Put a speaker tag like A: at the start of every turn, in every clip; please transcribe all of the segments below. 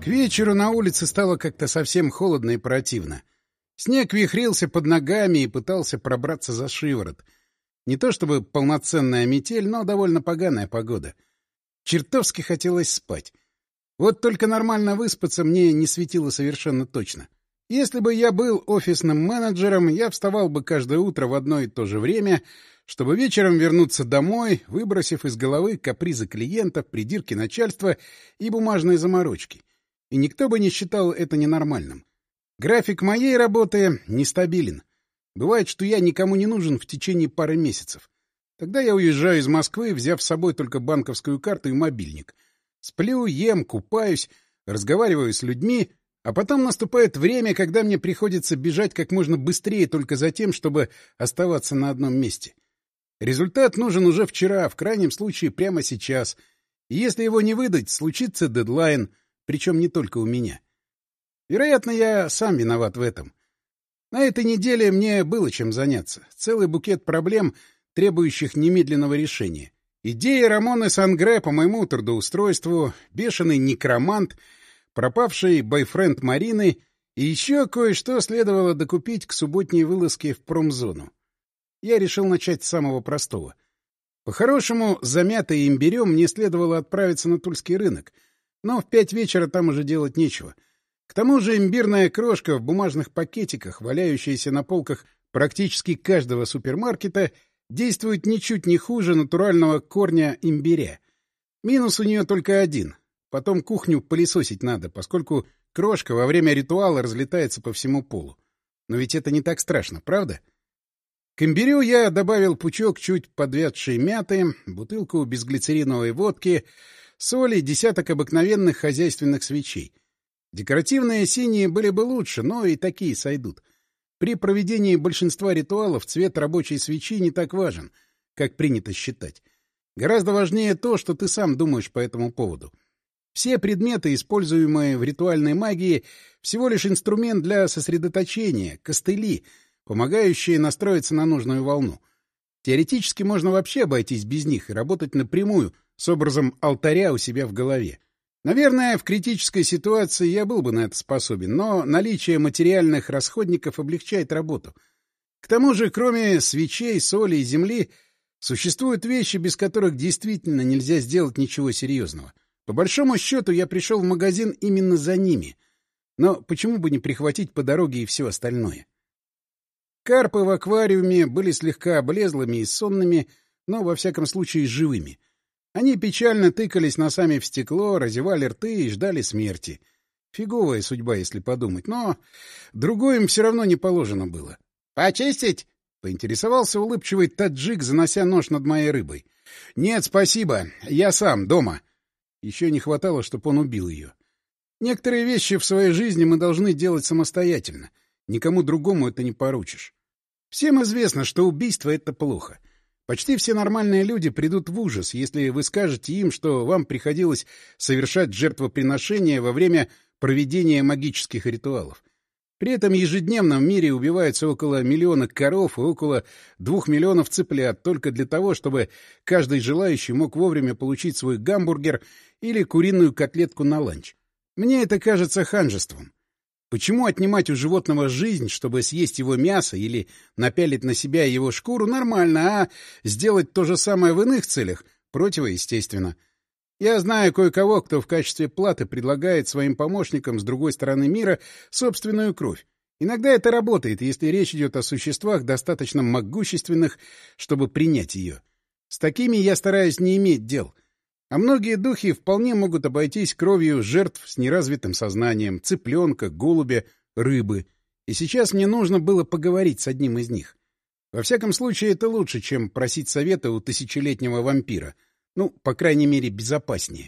A: К вечеру на улице стало как-то совсем холодно и противно. Снег вихрился под ногами и пытался пробраться за шиворот. Не то чтобы полноценная метель, но довольно поганая погода. Чертовски хотелось спать. Вот только нормально выспаться мне не светило совершенно точно. Если бы я был офисным менеджером, я вставал бы каждое утро в одно и то же время, чтобы вечером вернуться домой, выбросив из головы капризы клиентов, придирки начальства и бумажные заморочки. И никто бы не считал это ненормальным. График моей работы нестабилен. Бывает, что я никому не нужен в течение пары месяцев. Тогда я уезжаю из Москвы, взяв с собой только банковскую карту и мобильник. Сплю, ем, купаюсь, разговариваю с людьми, а потом наступает время, когда мне приходится бежать как можно быстрее только за тем, чтобы оставаться на одном месте. Результат нужен уже вчера, в крайнем случае прямо сейчас. И если его не выдать, случится дедлайн, причем не только у меня. Вероятно, я сам виноват в этом. На этой неделе мне было чем заняться. Целый букет проблем, требующих немедленного решения. Идея Рамоны Сангре по моему трудоустройству, бешеный некромант, пропавший бойфренд Марины и еще кое-что следовало докупить к субботней вылазке в промзону. Я решил начать с самого простого. По-хорошему, замятый имбирем мне следовало отправиться на Тульский рынок, но в 5 вечера там уже делать нечего. К тому же имбирная крошка в бумажных пакетиках, валяющаяся на полках практически каждого супермаркета, действует ничуть не хуже натурального корня имбиря. Минус у нее только один. Потом кухню пылесосить надо, поскольку крошка во время ритуала разлетается по всему полу. Но ведь это не так страшно, правда? К имбирю я добавил пучок чуть подвядшей мяты, бутылку безглицериновой водки, соли, десяток обыкновенных хозяйственных свечей. Декоративные синие были бы лучше, но и такие сойдут. При проведении большинства ритуалов цвет рабочей свечи не так важен, как принято считать. Гораздо важнее то, что ты сам думаешь по этому поводу. Все предметы, используемые в ритуальной магии, всего лишь инструмент для сосредоточения, костыли, помогающие настроиться на нужную волну. Теоретически можно вообще обойтись без них и работать напрямую, с образом алтаря у себя в голове. Наверное, в критической ситуации я был бы на это способен, но наличие материальных расходников облегчает работу. К тому же, кроме свечей, соли и земли, существуют вещи, без которых действительно нельзя сделать ничего серьезного. По большому счету, я пришел в магазин именно за ними. Но почему бы не прихватить по дороге и все остальное? Карпы в аквариуме были слегка облезлыми и сонными, но, во всяком случае, живыми. Они печально тыкались носами в стекло, разевали рты и ждали смерти. Фиговая судьба, если подумать, но другое им все равно не положено было. «Почистить?» — поинтересовался улыбчивый таджик, занося нож над моей рыбой. «Нет, спасибо. Я сам, дома». Еще не хватало, чтобы он убил ее. Некоторые вещи в своей жизни мы должны делать самостоятельно. Никому другому это не поручишь. Всем известно, что убийство — это плохо. Почти все нормальные люди придут в ужас, если вы скажете им, что вам приходилось совершать жертвоприношения во время проведения магических ритуалов. При этом ежедневно в мире убивается около 1 миллиона коров и около 2 миллионов цыплят только для того, чтобы каждый желающий мог вовремя получить свой гамбургер или куриную котлетку на ланч. Мне это кажется ханжеством. Почему отнимать у животного жизнь, чтобы съесть его мясо или напялить на себя его шкуру, нормально, а сделать то же самое в иных целях противоестественно? Я знаю кое-кого, кто в качестве платы предлагает своим помощникам с другой стороны мира собственную кровь. Иногда это работает, если речь идет о существах достаточно могущественных, чтобы принять ее. С такими я стараюсь не иметь дел. А многие духи вполне могут обойтись кровью жертв с неразвитым сознанием, цыпленка, голубя, рыбы. И сейчас мне нужно было поговорить с одним из них. Во всяком случае, это лучше, чем просить совета у тысячелетнего вампира. Ну, по крайней мере, безопаснее.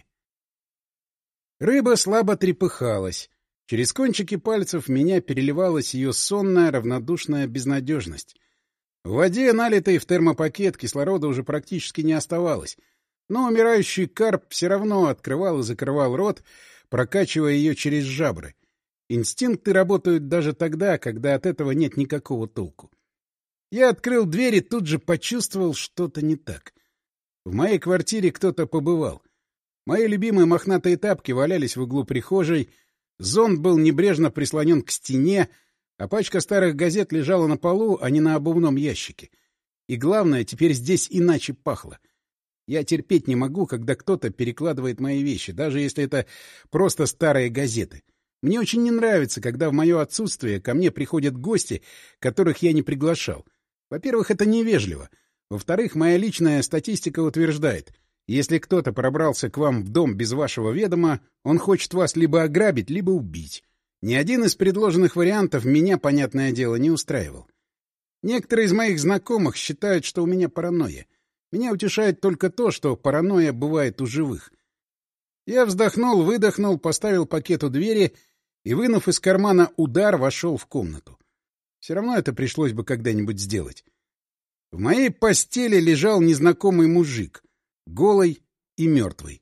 A: Рыба слабо трепыхалась. Через кончики пальцев в меня переливалась ее сонная, равнодушная безнадежность. В воде, налитой в термопакет, кислорода уже практически не оставалось. Но умирающий карп все равно открывал и закрывал рот, прокачивая ее через жабры. Инстинкты работают даже тогда, когда от этого нет никакого толку. Я открыл дверь и тут же почувствовал что-то не так. В моей квартире кто-то побывал. Мои любимые мохнатые тапки валялись в углу прихожей, Зонт был небрежно прислонен к стене, а пачка старых газет лежала на полу, а не на обувном ящике. И главное, теперь здесь иначе пахло. Я терпеть не могу, когда кто-то перекладывает мои вещи, даже если это просто старые газеты. Мне очень не нравится, когда в мое отсутствие ко мне приходят гости, которых я не приглашал. Во-первых, это невежливо. Во-вторых, моя личная статистика утверждает, если кто-то пробрался к вам в дом без вашего ведома, он хочет вас либо ограбить, либо убить. Ни один из предложенных вариантов меня, понятное дело, не устраивал. Некоторые из моих знакомых считают, что у меня паранойя. Меня утешает только то, что паранойя бывает у живых. Я вздохнул, выдохнул, поставил пакет у двери и, вынув из кармана удар, вошел в комнату. Все равно это пришлось бы когда-нибудь сделать. В моей постели лежал незнакомый мужик, голый и мертвый.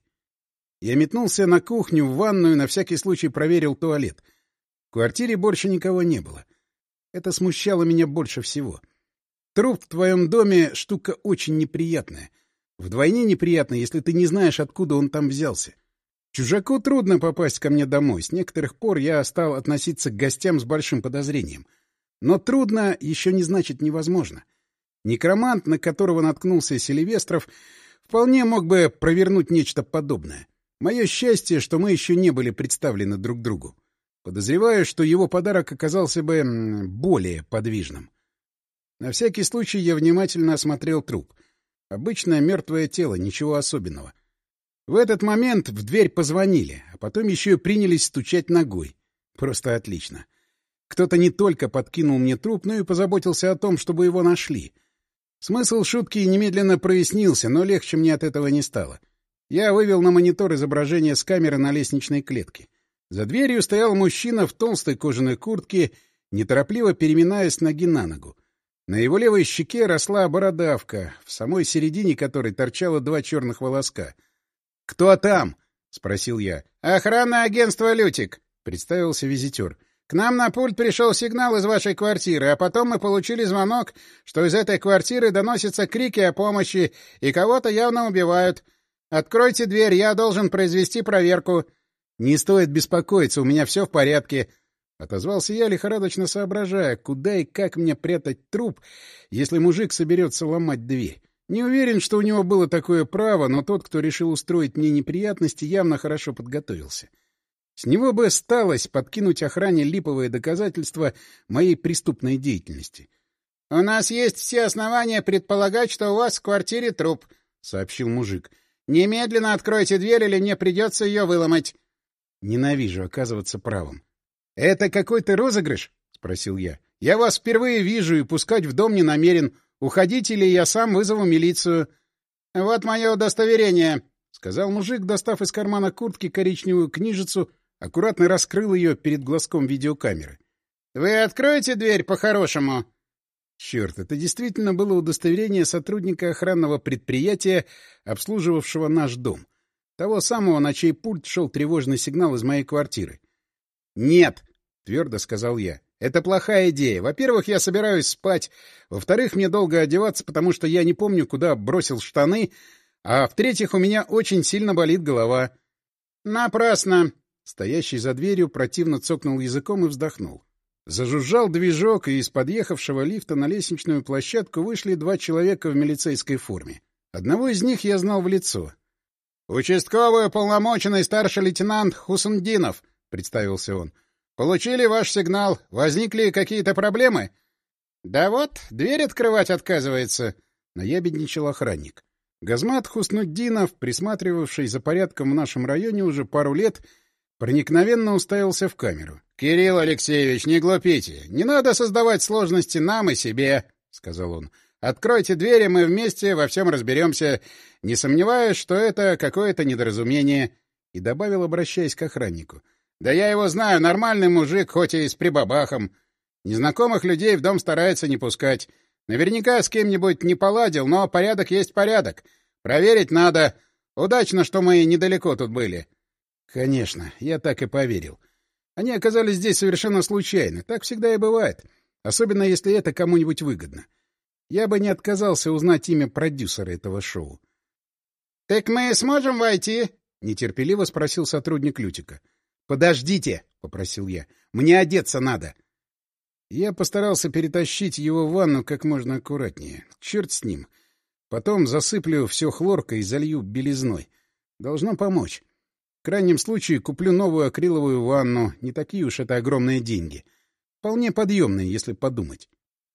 A: Я метнулся на кухню, в ванную, на всякий случай проверил туалет. В квартире больше никого не было. Это смущало меня больше всего. Труп в твоем доме — штука очень неприятная. Вдвойне неприятно, если ты не знаешь, откуда он там взялся. Чужаку трудно попасть ко мне домой. С некоторых пор я стал относиться к гостям с большим подозрением. Но трудно еще не значит невозможно. Некромант, на которого наткнулся Селивестров, вполне мог бы провернуть нечто подобное. Мое счастье, что мы еще не были представлены друг другу. Подозреваю, что его подарок оказался бы более подвижным. На всякий случай я внимательно осмотрел труп. Обычное мертвое тело, ничего особенного. В этот момент в дверь позвонили, а потом еще и принялись стучать ногой. Просто отлично. Кто-то не только подкинул мне труп, но и позаботился о том, чтобы его нашли. Смысл шутки немедленно прояснился, но легче мне от этого не стало. Я вывел на монитор изображение с камеры на лестничной клетке. За дверью стоял мужчина в толстой кожаной куртке, неторопливо переминаясь с ноги на ногу. На его левой щеке росла бородавка, в самой середине которой торчало 2 черных волоска. — Кто там? — спросил я. — Охранное агентство «Лютик», — представился визитер. — К нам на пульт пришел сигнал из вашей квартиры, а потом мы получили звонок, что из этой квартиры доносятся крики о помощи и кого-то явно убивают. Откройте дверь, я должен произвести проверку. — Не стоит беспокоиться, у меня все в порядке. — отозвался я, лихорадочно соображая, куда и как мне прятать труп, если мужик соберется ломать дверь. Не уверен, что у него было такое право, но тот, кто решил устроить мне неприятности, явно хорошо подготовился. С него бы сталось подкинуть охране липовые доказательства моей преступной деятельности. — У нас есть все основания предполагать, что у вас в квартире труп, — сообщил мужик. — Немедленно откройте дверь, или мне придется ее выломать. Ненавижу оказываться правым. — Это какой-то розыгрыш? — спросил я. — Я вас впервые вижу и пускать в дом не намерен. Уходите, или я сам вызову милицию. — Вот мое удостоверение, — сказал мужик, достав из кармана куртки коричневую книжицу, аккуратно раскрыл ее перед глазком видеокамеры. — Вы откроете дверь по-хорошему? Черт, это действительно было удостоверение сотрудника охранного предприятия, обслуживавшего наш дом. Того самого, на чей пульт шел тревожный сигнал из моей квартиры. — Нет, — твердо сказал я. — Это плохая идея. Во-первых, я собираюсь спать. Во-вторых, мне долго одеваться, потому что я не помню, куда бросил штаны. А в-третьих, у меня очень сильно болит голова. — Напрасно. Стоящий за дверью противно цокнул языком и вздохнул. Зажужжал движок, и из подъехавшего лифта на лестничную площадку вышли 2 человека в милицейской форме. Одного из них я знал в лицо. — Участковый уполномоченный старший лейтенант Хусндинов, — представился он. — Получили ваш сигнал. Возникли какие-то проблемы? — Да вот, дверь открывать отказывается, — наябедничал охранник. Газмат Хуснуддинов, присматривавший за порядком в нашем районе уже пару лет, проникновенно уставился в камеру. — Кирилл Алексеевич, не глупите. Не надо создавать сложности нам и себе, — сказал он. — Откройте двери, мы вместе во всем разберемся. Не сомневаюсь, что это какое-то недоразумение. И добавил, обращаясь к охраннику. — Да я его знаю, нормальный мужик, хоть и с прибабахом. Незнакомых людей в дом старается не пускать. Наверняка с кем-нибудь не поладил, но порядок есть порядок. Проверить надо. Удачно, что мы недалеко тут были. Конечно, я так и поверил. Они оказались здесь совершенно случайно. Так всегда и бывает. Особенно, если это кому-нибудь выгодно. Я бы не отказался узнать имя продюсера этого шоу. — Так мы сможем войти? — нетерпеливо спросил сотрудник Лютика. — Подождите, — попросил я. — Мне одеться надо. Я постарался перетащить его в ванну как можно аккуратнее. Черт с ним. Потом засыплю все хлоркой и залью белизной. Должно помочь. В крайнем случае куплю новую акриловую ванну. Не такие уж это огромные деньги. Вполне подъемные, если подумать.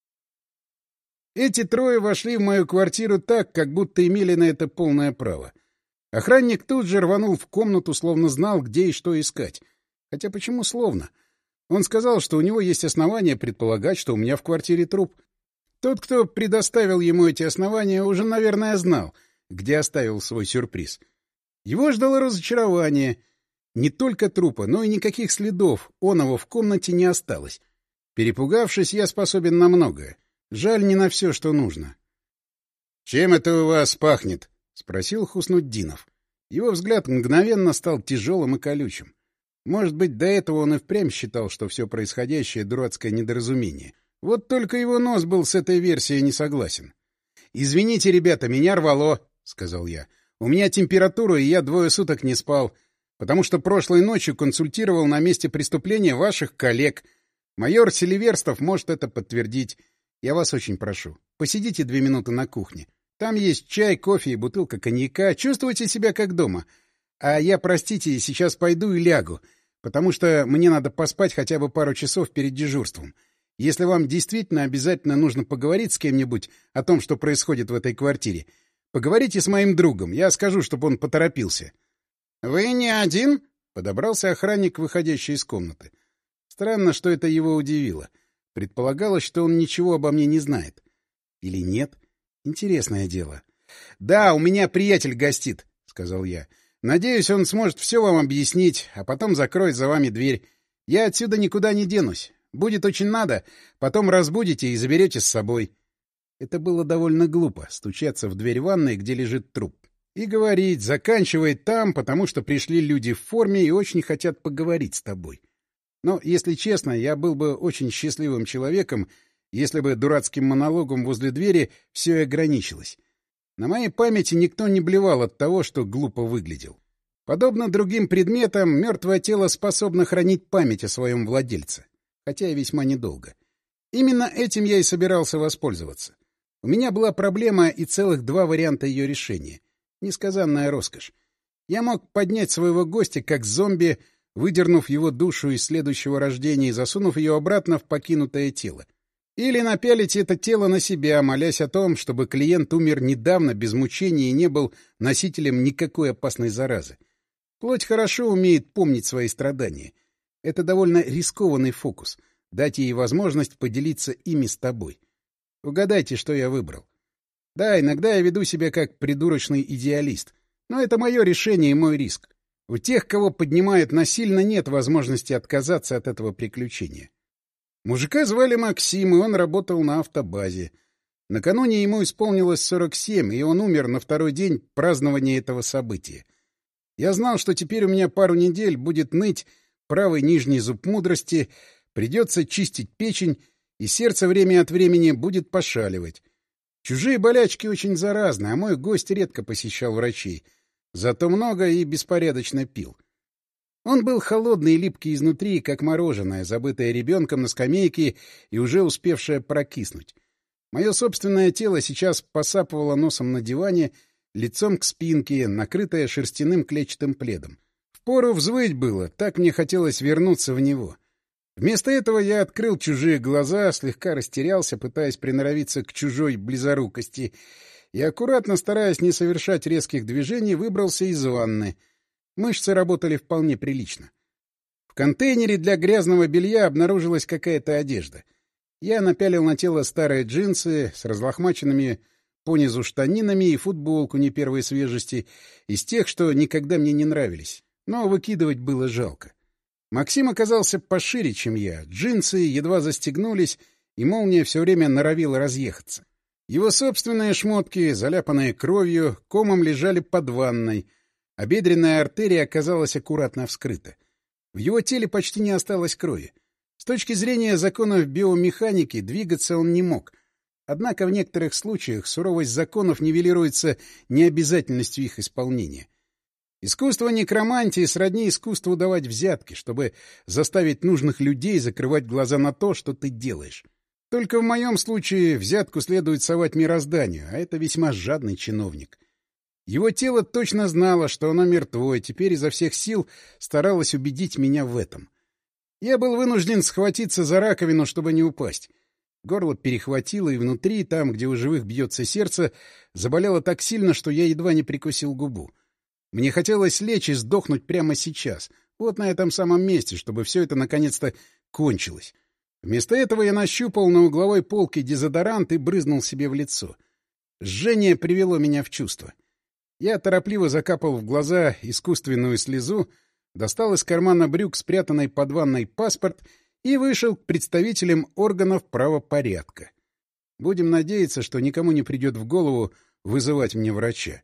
A: Эти трое вошли в мою квартиру так, как будто имели на это полное право. Охранник тут же рванул в комнату, словно знал, где и что искать. Хотя почему словно? Он сказал, что у него есть основания предполагать, что у меня в квартире труп. Тот, кто предоставил ему эти основания, уже, наверное, знал, где оставил свой сюрприз. Его ждало разочарование. Не только трупа, но и никаких следов оного в комнате не осталось. Перепугавшись, я способен на многое. Жаль, не на все, что нужно. — Чем это у вас пахнет? — спросил Хуснутдинов. Его взгляд мгновенно стал тяжелым и колючим. Может быть, до этого он и впрямь считал, что все происходящее — дурацкое недоразумение. Вот только его нос был с этой версией не согласен. — Извините, ребята, меня рвало, — сказал я. — У меня температура, и я 2 суток не спал, потому что прошлой ночью консультировал на месте преступления ваших коллег. Майор Селиверстов может это подтвердить. Я вас очень прошу, посидите 2 минуты на кухне. Там есть чай, кофе и бутылка коньяка. Чувствуйте себя как дома. А я, простите, сейчас пойду и лягу, потому что мне надо поспать хотя бы пару часов перед дежурством. Если вам действительно обязательно нужно поговорить с кем-нибудь о том, что происходит в этой квартире, поговорите с моим другом. Я скажу, чтобы он поторопился. — Вы не один? — подобрался охранник, выходящий из комнаты. Странно, что это его удивило. Предполагалось, что он ничего обо мне не знает. Или нет? Интересное дело. — Да, у меня приятель гостит, — сказал я. — Надеюсь, он сможет все вам объяснить, а потом закроет за вами дверь. Я отсюда никуда не денусь. Будет очень надо, потом разбудите и заберете с собой. Это было довольно глупо — стучаться в дверь ванной, где лежит труп. И говорить, заканчивает там, потому что пришли люди в форме и очень хотят поговорить с тобой. Но, если честно, я был бы очень счастливым человеком, если бы дурацким монологом возле двери все и ограничилось. На моей памяти никто не блевал от того, что глупо выглядел. Подобно другим предметам, мертвое тело способно хранить память о своем владельце, хотя и весьма недолго. Именно этим я и собирался воспользоваться. У меня была проблема и целых 2 варианта ее решения. Несказанная роскошь. Я мог поднять своего гостя как зомби, выдернув его душу из следующего рождения и засунув ее обратно в покинутое тело. Или напялить это тело на себя, молясь о том, чтобы клиент умер недавно, без мучений и не был носителем никакой опасной заразы. Плоть хорошо умеет помнить свои страдания. Это довольно рискованный фокус — дать ей возможность поделиться ими с тобой. Угадайте, что я выбрал. Да, иногда я веду себя как придурочный идеалист, но это мое решение и мой риск. У тех, кого поднимают насильно, нет возможности отказаться от этого приключения. Мужика звали Максим, и он работал на автобазе. Накануне ему исполнилось 47, и он умер на 2-й день празднования этого события. Я знал, что теперь у меня пару недель будет ныть правый нижний зуб мудрости, придется чистить печень, и сердце время от времени будет пошаливать. Чужие болячки очень заразны, а мой гость редко посещал врачей. Зато много и беспорядочно пил. Он был холодный и липкий изнутри, как мороженое, забытое ребенком на скамейке и уже успевшее прокиснуть. Мое собственное тело сейчас посапывало носом на диване, лицом к спинке, накрытое шерстяным клетчатым пледом. Впору взвыть было, так мне хотелось вернуться в него. Вместо этого я открыл чужие глаза, слегка растерялся, пытаясь приноровиться к чужой близорукости, и, аккуратно стараясь не совершать резких движений, выбрался из ванны. Мышцы работали вполне прилично. В контейнере для грязного белья обнаружилась какая-то одежда. Я напялил на тело старые джинсы с разлохмаченными понизу штанинами и футболку не первой свежести, из тех, что никогда мне не нравились, но выкидывать было жалко. Максим оказался пошире, чем я. Джинсы едва застегнулись, и молния все время норовила разъехаться. Его собственные шмотки, заляпанные кровью, комом лежали под ванной, а бедренная артерия оказалась аккуратно вскрыта. В его теле почти не осталось крови. С точки зрения законов биомеханики двигаться он не мог. Однако в некоторых случаях суровость законов нивелируется необязательностью их исполнения. Искусство некромантии сродни искусству давать взятки, чтобы заставить нужных людей закрывать глаза на то, что ты делаешь. Только в моем случае взятку следует совать мирозданию, а это весьма жадный чиновник. Его тело точно знало, что оно мертво, и теперь изо всех сил старалось убедить меня в этом. Я был вынужден схватиться за раковину, чтобы не упасть. Горло перехватило, и внутри, там, где у живых бьется сердце, заболело так сильно, что я едва не прикусил губу. Мне хотелось лечь и сдохнуть прямо сейчас, вот на этом самом месте, чтобы все это наконец-то кончилось. Вместо этого я нащупал на угловой полке дезодорант и брызнул себе в лицо. Жжение привело меня в чувство. Я торопливо закапал в глаза искусственную слезу, достал из кармана брюк спрятанный под ванной паспорт и вышел к представителям органов правопорядка. Будем надеяться, что никому не придет в голову вызывать мне врача.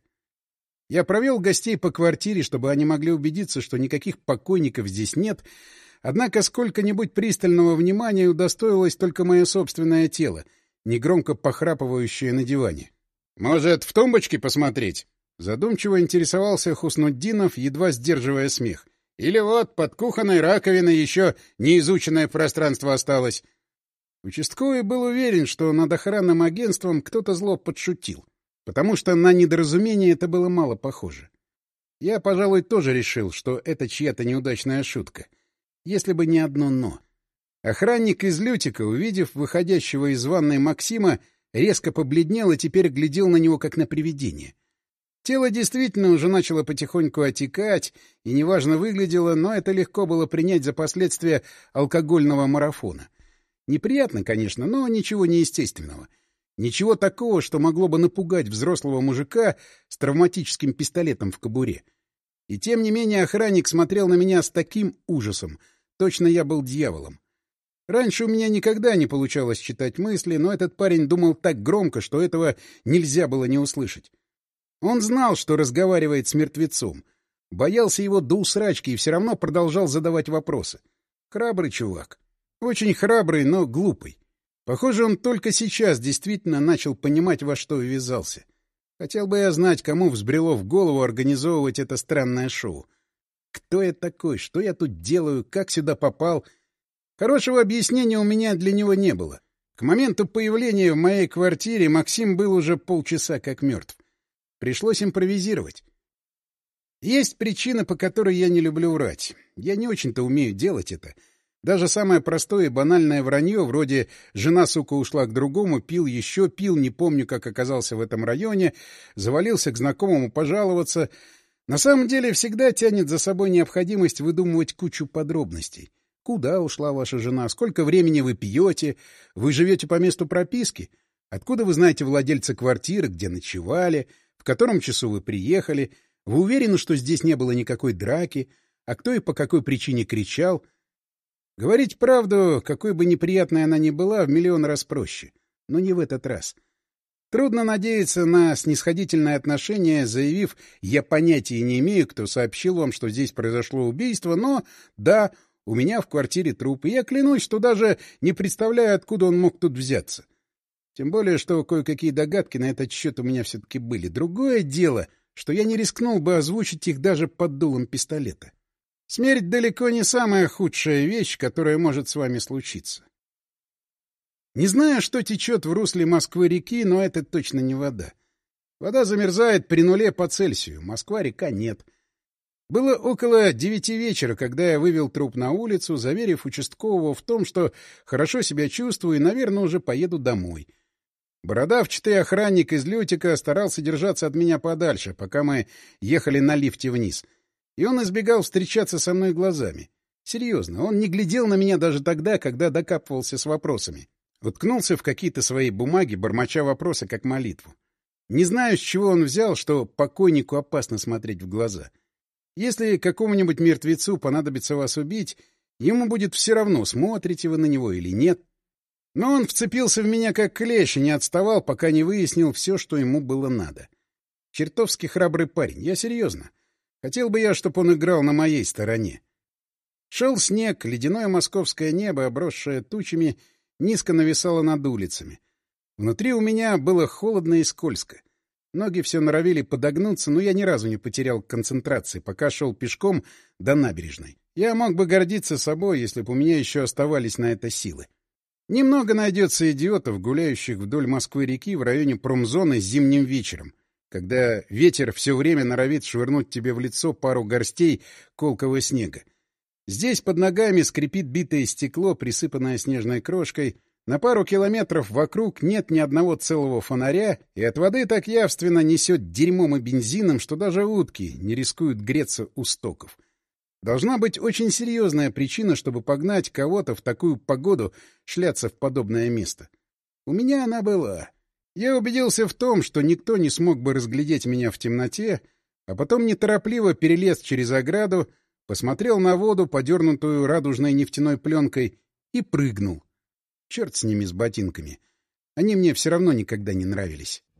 A: Я провел гостей по квартире, чтобы они могли убедиться, что никаких покойников здесь нет, однако сколько-нибудь пристального внимания удостоилось только мое собственное тело, негромко похрапывающее на диване. «Может, в тумбочке посмотреть?» Задумчиво интересовался Хуснутдинов, едва сдерживая смех. «Или вот под кухонной раковиной еще неизученное пространство осталось». Участковый был уверен, что над охранным агентством кто-то зло подшутил, потому что на недоразумение это было мало похоже. Я, пожалуй, тоже решил, что это чья-то неудачная шутка. Если бы не одно «но». Охранник из Лютика, увидев выходящего из ванной Максима, резко побледнел и теперь глядел на него, как на привидение. Тело действительно уже начало потихоньку отекать и неважно выглядело, но это легко было принять за последствия алкогольного марафона. Неприятно, конечно, но ничего неестественного. Ничего такого, что могло бы напугать взрослого мужика с травматическим пистолетом в кобуре. И тем не менее охранник смотрел на меня с таким ужасом. Точно я был дьяволом. Раньше у меня никогда не получалось читать мысли, но этот парень думал так громко, что этого нельзя было не услышать. Он знал, что разговаривает с мертвецом. Боялся его до усрачки и все равно продолжал задавать вопросы. Храбрый чувак. Очень храбрый, но глупый. Похоже, он только сейчас действительно начал понимать, во что ввязался. Хотел бы я знать, кому взбрело в голову организовывать это странное шоу. Кто я такой? Что я тут делаю? Как сюда попал? Хорошего объяснения у меня для него не было. К моменту появления в моей квартире Максим был уже полчаса как мертв. Пришлось импровизировать. Есть причина, по которой я не люблю врать. Я не очень-то умею делать это. Даже самое простое и банальное вранье, вроде «жена, сука, ушла к другому, пил еще, пил, не помню, как оказался в этом районе, завалился к знакомому пожаловаться», на самом деле всегда тянет за собой необходимость выдумывать кучу подробностей. Куда ушла ваша жена? Сколько времени вы пьете? Вы живете по месту прописки? Откуда вы знаете владельца квартиры, где ночевали? В котором часу вы приехали? Вы уверены, что здесь не было никакой драки? А кто и по какой причине кричал? Говорить правду, какой бы неприятной она ни была, в миллион раз проще. Но не в этот раз. Трудно надеяться на снисходительное отношение, заявив «я понятия не имею, кто сообщил вам, что здесь произошло убийство, но, да, у меня в квартире труп, и я клянусь, что даже не представляю, откуда он мог тут взяться». Тем более, что кое-какие догадки на этот счет у меня все-таки были. Другое дело, что я не рискнул бы озвучить их даже под дулом пистолета. Смерть далеко не самая худшая вещь, которая может с вами случиться. Не знаю, что течет в русле Москвы-реки, но это точно не вода. Вода замерзает при 0 по Цельсию, Москва-река нет. Было около 9 вечера, когда я вывел труп на улицу, заверив участкового в том, что хорошо себя чувствую и, наверное, уже поеду домой. Бородавчатый охранник из Лютика старался держаться от меня подальше, пока мы ехали на лифте вниз. И он избегал встречаться со мной глазами. Серьезно, он не глядел на меня даже тогда, когда докапывался с вопросами. Уткнулся в какие-то свои бумаги, бормоча вопросы, как молитву. Не знаю, с чего он взял, что покойнику опасно смотреть в глаза. Если какому-нибудь мертвецу понадобится вас убить, ему будет все равно, смотрите вы на него или нет. Но он вцепился в меня как клещ и не отставал, пока не выяснил все, что ему было надо. Чертовски храбрый парень, я серьезно. Хотел бы я, чтобы он играл на моей стороне. Шел снег, ледяное московское небо, обросшее тучами, низко нависало над улицами. Внутри у меня было холодно и скользко. Ноги все норовили подогнуться, но я ни разу не потерял концентрации, пока шел пешком до набережной. Я мог бы гордиться собой, если бы у меня еще оставались на это силы. Немного найдется идиотов, гуляющих вдоль Москвы-реки в районе промзоны зимним вечером, когда ветер все время норовит швырнуть тебе в лицо пару горстей колкого снега. Здесь под ногами скрипит битое стекло, присыпанное снежной крошкой. На пару километров вокруг нет ни одного целого фонаря, и от воды так явственно несет дерьмом и бензином, что даже утки не рискуют греться у стоков. Должна быть очень серьезная причина, чтобы погнать кого-то в такую погоду шляться в подобное место. У меня она была. Я убедился в том, что никто не смог бы разглядеть меня в темноте, а потом неторопливо перелез через ограду, посмотрел на воду, подернутую радужной нефтяной пленкой, и прыгнул. Черт с ними, с ботинками. Они мне все равно никогда не нравились.